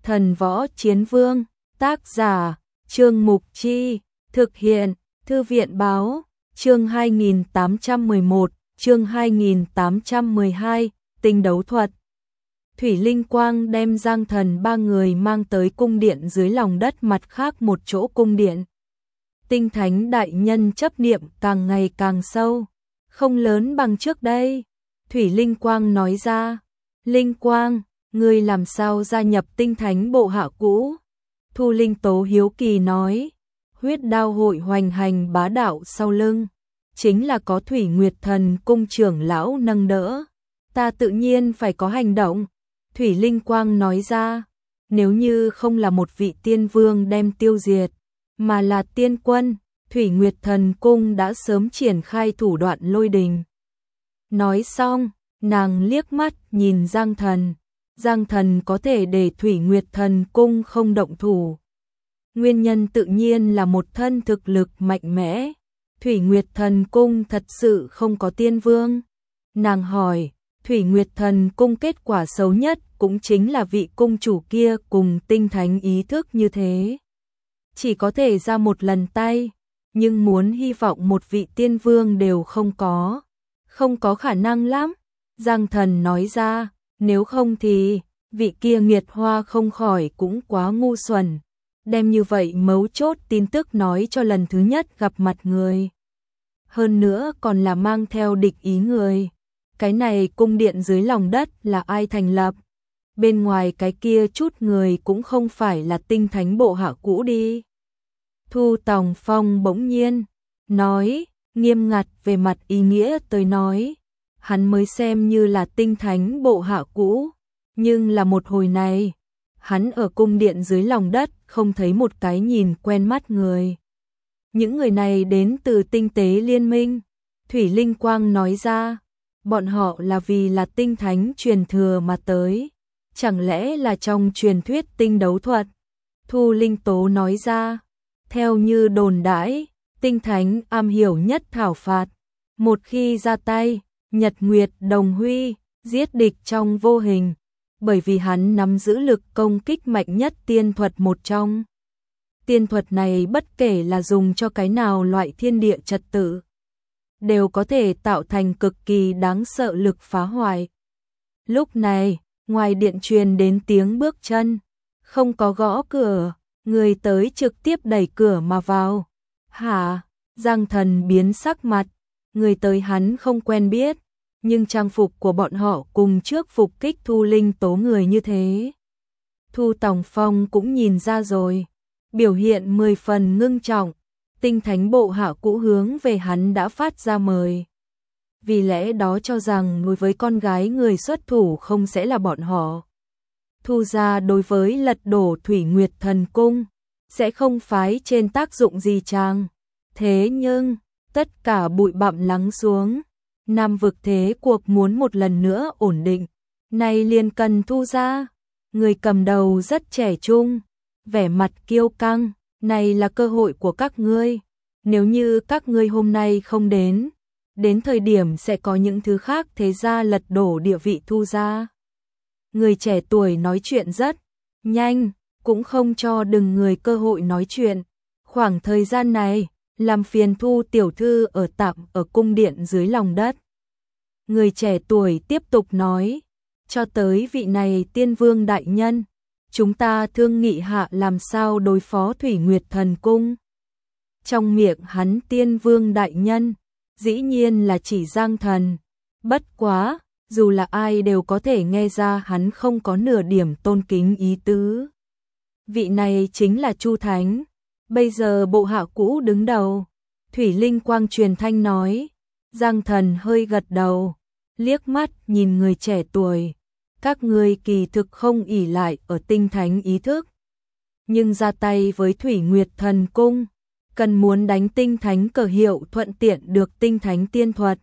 Thần Võ Chiến Vương, tác giả, Trương Mục Chi, thực hiện, Thư viện Báo, chương 2811, chương 2812, tinh đấu thuật. Thủy Linh Quang đem Giang Thần ba người mang tới cung điện dưới lòng đất mặt khác một chỗ cung điện. Tinh Thánh đại nhân chấp niệm càng ngày càng sâu, không lớn bằng trước đây. Thủy Linh Quang nói ra, Linh Quang, ngươi làm sao gia nhập Tinh Thánh bộ hạ cũ? Thu Linh Tố hiếu kỳ nói, huyết đao hội hoành hành bá đạo sau lưng, chính là có Thủy Nguyệt Thần cung trưởng lão nâng đỡ, ta tự nhiên phải có hành động. Thủy Linh Quang nói ra, nếu như không là một vị tiên vương đem tiêu diệt, mà là tiên quân, Thủy Nguyệt Thần cung đã sớm triển khai thủ đoạn lôi đình. Nói xong, nàng liếc mắt nhìn Giang Thần. Giang Thần có thể để Thủy Nguyệt Thần cung không động thủ. Nguyên nhân tự nhiên là một thân thực lực mạnh mẽ. Thủy Nguyệt Thần cung thật sự không có tiên vương. Nàng hỏi, Thủy Nguyệt Thần cung kết quả xấu nhất cũng chính là vị cung chủ kia cùng Tinh Thánh ý thức như thế. Chỉ có thể ra một lần tay, nhưng muốn hy vọng một vị tiên vương đều không có khả năng lắm. Giang Thần nói ra, nếu không thì, vị kia Nguyệt Hoa không khỏi cũng quá ngu xuẩn. Đem như vậy mấu chốt tin tức nói cho lần thứ nhất gặp mặt người. Hơn nữa còn là mang theo địch ý người. Cái này cung điện dưới lòng đất là ai thành lập? Bên ngoài cái kia chút người cũng không phải là Tinh Thánh bộ hạ cũ đi. Thu Tòng Phong bỗng nhiên nói, nghiêm ngặt về mặt ý nghĩa tới nói, hắn mới xem như là Tinh Thánh bộ hạ cũ, nhưng là một hồi này, hắn ở cung điện dưới lòng đất không thấy một cái nhìn quen mắt người. Những người này đến từ tinh tế liên minh. Thủy Linh Quang nói ra, bọn họ là vì là Tinh Thánh truyền thừa mà tới, chẳng lẽ là trong truyền thuyết tinh đấu thuật? Thu Linh Tố nói ra, theo như đồn đãi, Tinh Thánh am hiểu nhất thảo phạt, một khi ra tay, nhật nguyệt đồng huy, giết địch trong vô hình, bởi vì hắn nắm giữ lực công kích mạnh nhất tiên thuật một trong. Tiên thuật này bất kể là dùng cho cái nào loại thiên địa trật tự, đều có thể tạo thành cực kỳ đáng sợ lực phá hoại. Lúc này, ngoài điện truyền đến tiếng bước chân, không có gõ cửa, người tới trực tiếp đẩy cửa mà vào. Hả? Giang Thần biến sắc mặt, người tới hắn không quen biết, nhưng trang phục của bọn họ cùng trước phục kích Thu Linh Tố người như thế. Thu Tòng Phong cũng nhìn ra rồi, biểu hiện 10 phần ngưng trọng, Tinh Thánh bộ hạ cũ hướng về hắn đã phát ra mời. Vì lẽ đó cho rằng đối với con gái người xuất thủ không sẽ là bọn họ. Thu gia đối với lật đổ Thủy Nguyệt Thần cung, sẽ không phái trên tác dụng gì chăng? Thế nhưng, tất cả bụi bặm lắng xuống. Nam vực thế cuộc muốn một lần nữa ổn định, nay liền cần Thu gia. Người cầm đầu rất trẻ trung, vẻ mặt kiêu căng, này là cơ hội của các ngươi. Nếu như các ngươi hôm nay không đến thời điểm sẽ có những thứ khác thế gia lật đổ địa vị Thu gia. Người trẻ tuổi nói chuyện rất nhanh, cũng không cho đừng người cơ hội nói chuyện. Khoảng thời gian này, làm phiền Thu tiểu thư ở tạm ở cung điện dưới lòng đất. Người trẻ tuổi tiếp tục nói, cho tới vị này tiên vương đại nhân, chúng ta thương nghị hạ làm sao đối phó Thủy Nguyệt Thần cung. Trong miệng hắn tiên vương đại nhân, dĩ nhiên là chỉ Giang Thần. Bất quá, dù là ai đều có thể nghe ra hắn không có nửa điểm tôn kính ý tứ. Vị này chính là Chu Thánh, bây giờ bộ hạ cũ đứng đầu. Thủy Linh Quang truyền thanh nói. Giang Thần hơi gật đầu, liếc mắt nhìn người trẻ tuổi. Các ngươi kỳ thực không ỷ lại ở Tinh Thánh ý thức, nhưng ra tay với Thủy Nguyệt Thần cung, cần muốn đánh Tinh Thánh cờ hiệu thuận tiện được Tinh Thánh tiên thuật.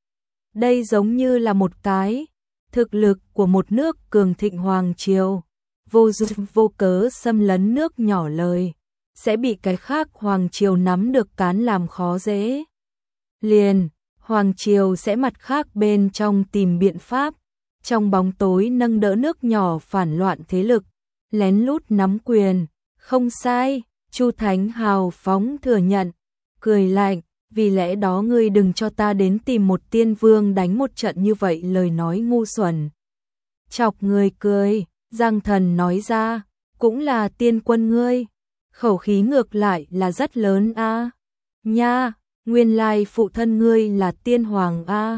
Đây giống như là một cái thực lực của một nước cường thịnh hoàng triều, vô dụng vô cớ xâm lấn nước nhỏ lời, sẽ bị cái khác hoàng triều nắm được cán làm khó dễ. Liền, hoàng triều sẽ mặt khác bên trong tìm biện pháp, trong bóng tối nâng đỡ nước nhỏ phản loạn thế lực, lén lút nắm quyền. Không sai, Chu Thánh hào phóng thừa nhận, cười lạnh, vì lẽ đó ngươi đừng cho ta đến tìm một tiên vương đánh một trận như vậy, lời nói ngu xuẩn. Chọc người cười, Giang Thần nói ra, cũng là tiên quân ngươi, khẩu khí ngược lại là rất lớn a. Nha, nguyên lai phụ thân ngươi là tiên hoàng a.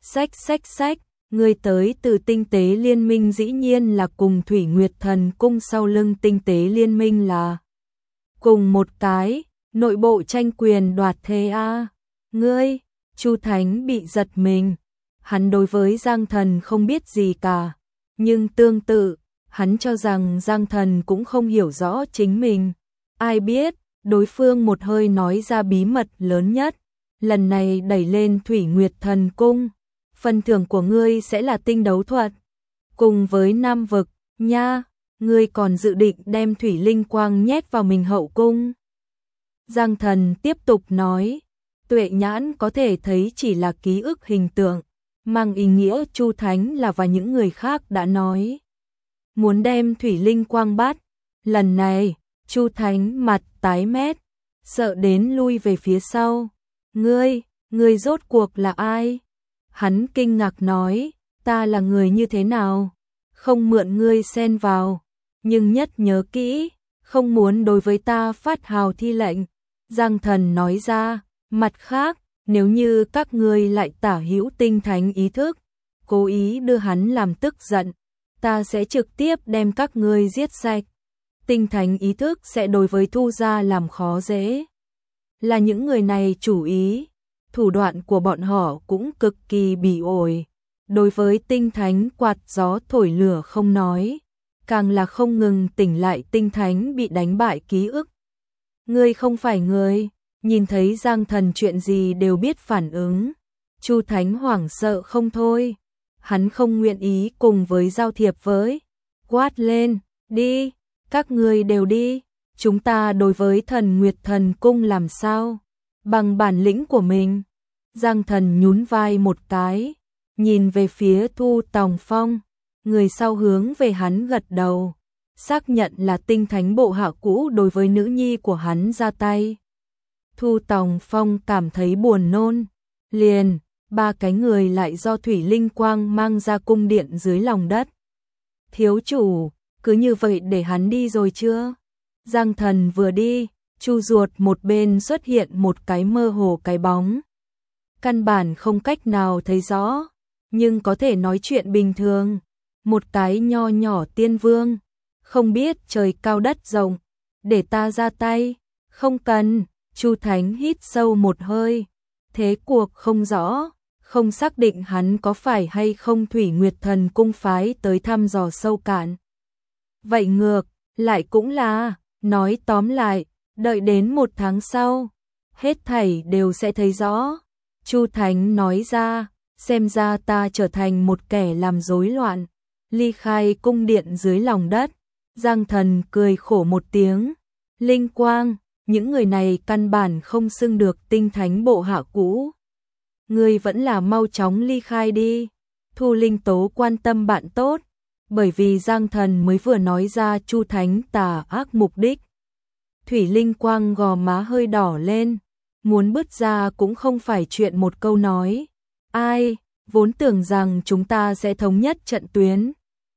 Xách, ngươi tới từ tinh tế liên minh, dĩ nhiên là cùng Thủy Nguyệt Thần Cung sau lưng tinh tế liên minh là cùng một cái, nội bộ tranh quyền đoạt thế a. Ngươi, Chu Thánh bị giật mình, hắn đối với Giang Thần không biết gì cả, nhưng tương tự, hắn cho rằng Giang Thần cũng không hiểu rõ chính mình. Ai biết, đối phương một hơi nói ra bí mật lớn nhất, lần này đẩy lên Thủy Nguyệt Thần Cung. Phần thưởng của ngươi sẽ là tinh đấu thuật, cùng với Nam vực, nha, ngươi còn dự định đem thủy linh quang nhét vào mình hậu cung. Giang Thần tiếp tục nói, Tuệ Nhãn có thể thấy chỉ là ký ức hình tượng, mang ý nghĩa Chu Thánh là và những người khác đã nói muốn đem thủy linh quang bắt. Lần này, Chu Thánh mặt tái mét, sợ đến lui về phía sau. Ngươi rốt cuộc là ai? Hắn kinh ngạc nói, ta là người như thế nào? Không mượn ngươi xen vào, nhưng nhất nhớ kỹ, không muốn đối với ta phát hào thi lệnh. Giang Thần nói ra, mặt khác, nếu như các ngươi lại tả hữu tinh thánh ý thức, cố ý đưa hắn làm tức giận, ta sẽ trực tiếp đem các ngươi giết sạch. Tinh thánh ý thức sẽ đối với Thu gia làm khó dễ. Là những người này chủ ý, thủ đoạn của bọn họ cũng cực kỳ bỉ ổi. Đối với tinh thánh quạt gió thổi lửa không nói, càng là không ngừng tỉnh lại tinh thánh bị đánh bại ký ức. Ngươi không phải người, nhìn thấy Giang Thần chuyện gì đều biết phản ứng. Chu Thánh hoảng sợ không thôi, hắn không nguyện ý cùng với giao thiệp với. Quát lên, đi, các ngươi đều đi, chúng ta đối với Thần Nguyệt Thần Cung làm sao? Bằng bản lĩnh của mình. Giang Thần nhún vai một cái, nhìn về phía Thu Tòng Phong, người sau hướng về hắn gật đầu, xác nhận là tinh thánh bộ hạ cũ đối với nữ nhi của hắn ra tay. Thu Tòng Phong cảm thấy buồn nôn, liền, ba cái người lại do thủy linh quang mang ra cung điện dưới lòng đất. Thiếu chủ, cứ như vậy để hắn đi rồi chưa? Giang Thần vừa đi, Chu ruột một bên xuất hiện một cái mơ hồ cái bóng. Căn bản không cách nào thấy rõ, nhưng có thể nói chuyện bình thường. Một cái nho nhỏ tiên vương, không biết trời cao đất rộng, để ta ra tay. Không cần. Chu Thánh hít sâu một hơi, thế cuộc không rõ, không xác định hắn có phải hay không Thủy Nguyệt Thần Cung phái tới thăm dò sâu cạn. Vậy ngược lại cũng là, nói tóm lại, đợi đến 1 tháng sau, hết thảy đều sẽ thấy rõ. Chu Thánh nói ra, xem ra ta trở thành một kẻ làm rối loạn, ly khai cung điện dưới lòng đất. Giang Thần cười khổ một tiếng, linh quang, những người này căn bản không xưng được tinh thánh bộ hạ cũ. Ngươi vẫn là mau chóng ly khai đi. Thu Linh Tố quan tâm bạn tốt, bởi vì Giang Thần mới vừa nói ra Chu Thánh tà ác mục đích. Thủy Linh Quang gò má hơi đỏ lên, muốn bứt ra cũng không phải chuyện một câu nói. Ai, vốn tưởng rằng chúng ta sẽ thống nhất trận tuyến.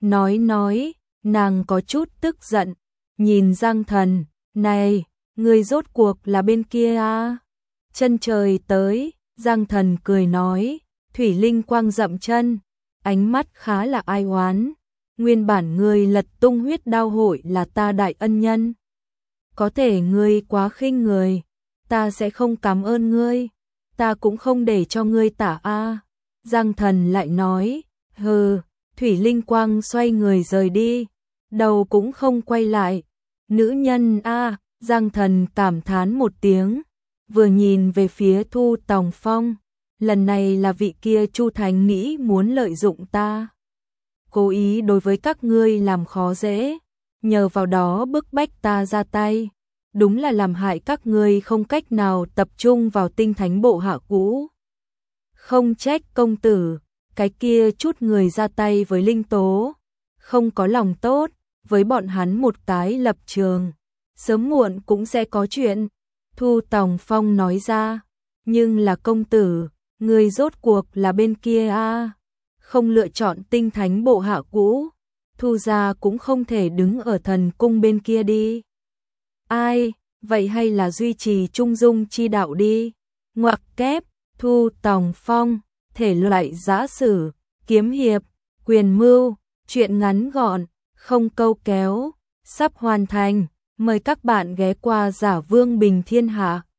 Nói, nàng có chút tức giận, nhìn Giang Thần, này, ngươi rốt cuộc là bên kia à? Chân trời tới, Giang Thần cười nói, Thủy Linh Quang dậm chân, ánh mắt khá là ai oán. Nguyên bản ngươi lật tung huyết đao hội là ta đại ân nhân. Có thể ngươi quá khinh người, ta sẽ không cảm ơn ngươi, ta cũng không để cho ngươi tả a. Giang Thần lại nói, hừ. Thủy Linh Quang xoay người rời đi, đầu cũng không quay lại. Nữ nhân a. Giang Thần cảm thán một tiếng, vừa nhìn về phía Thu Tòng Phong, lần này là vị kia Chu Thánh nghĩ muốn lợi dụng ta, cố ý đối với các ngươi làm khó dễ, nhờ vào đó bức bách ta ra tay, đúng là làm hại các ngươi không cách nào tập trung vào tinh thánh bộ hạ cũ. Không trách công tử, cái kia chút người ra tay với Linh Tố, không có lòng tốt, với bọn hắn một cái lập trường, sớm muộn cũng sẽ có chuyện. Thu Tòng Phong nói ra, nhưng là công tử, người rốt cuộc là bên kia a, không lựa chọn tinh thánh bộ hạ cũ, Thu gia cũng không thể đứng ở thần cung bên kia đi. Ai, vậy hay là duy trì trung dung chi đạo đi. Ngoặc kép, Thu Tòng Phong, thể loại giã sử, kiếm hiệp, quyền mưu, truyện ngắn gọn, không câu kéo, sắp hoàn thành. Mời các bạn ghé qua Giả Vương Bình Thiên Hạ.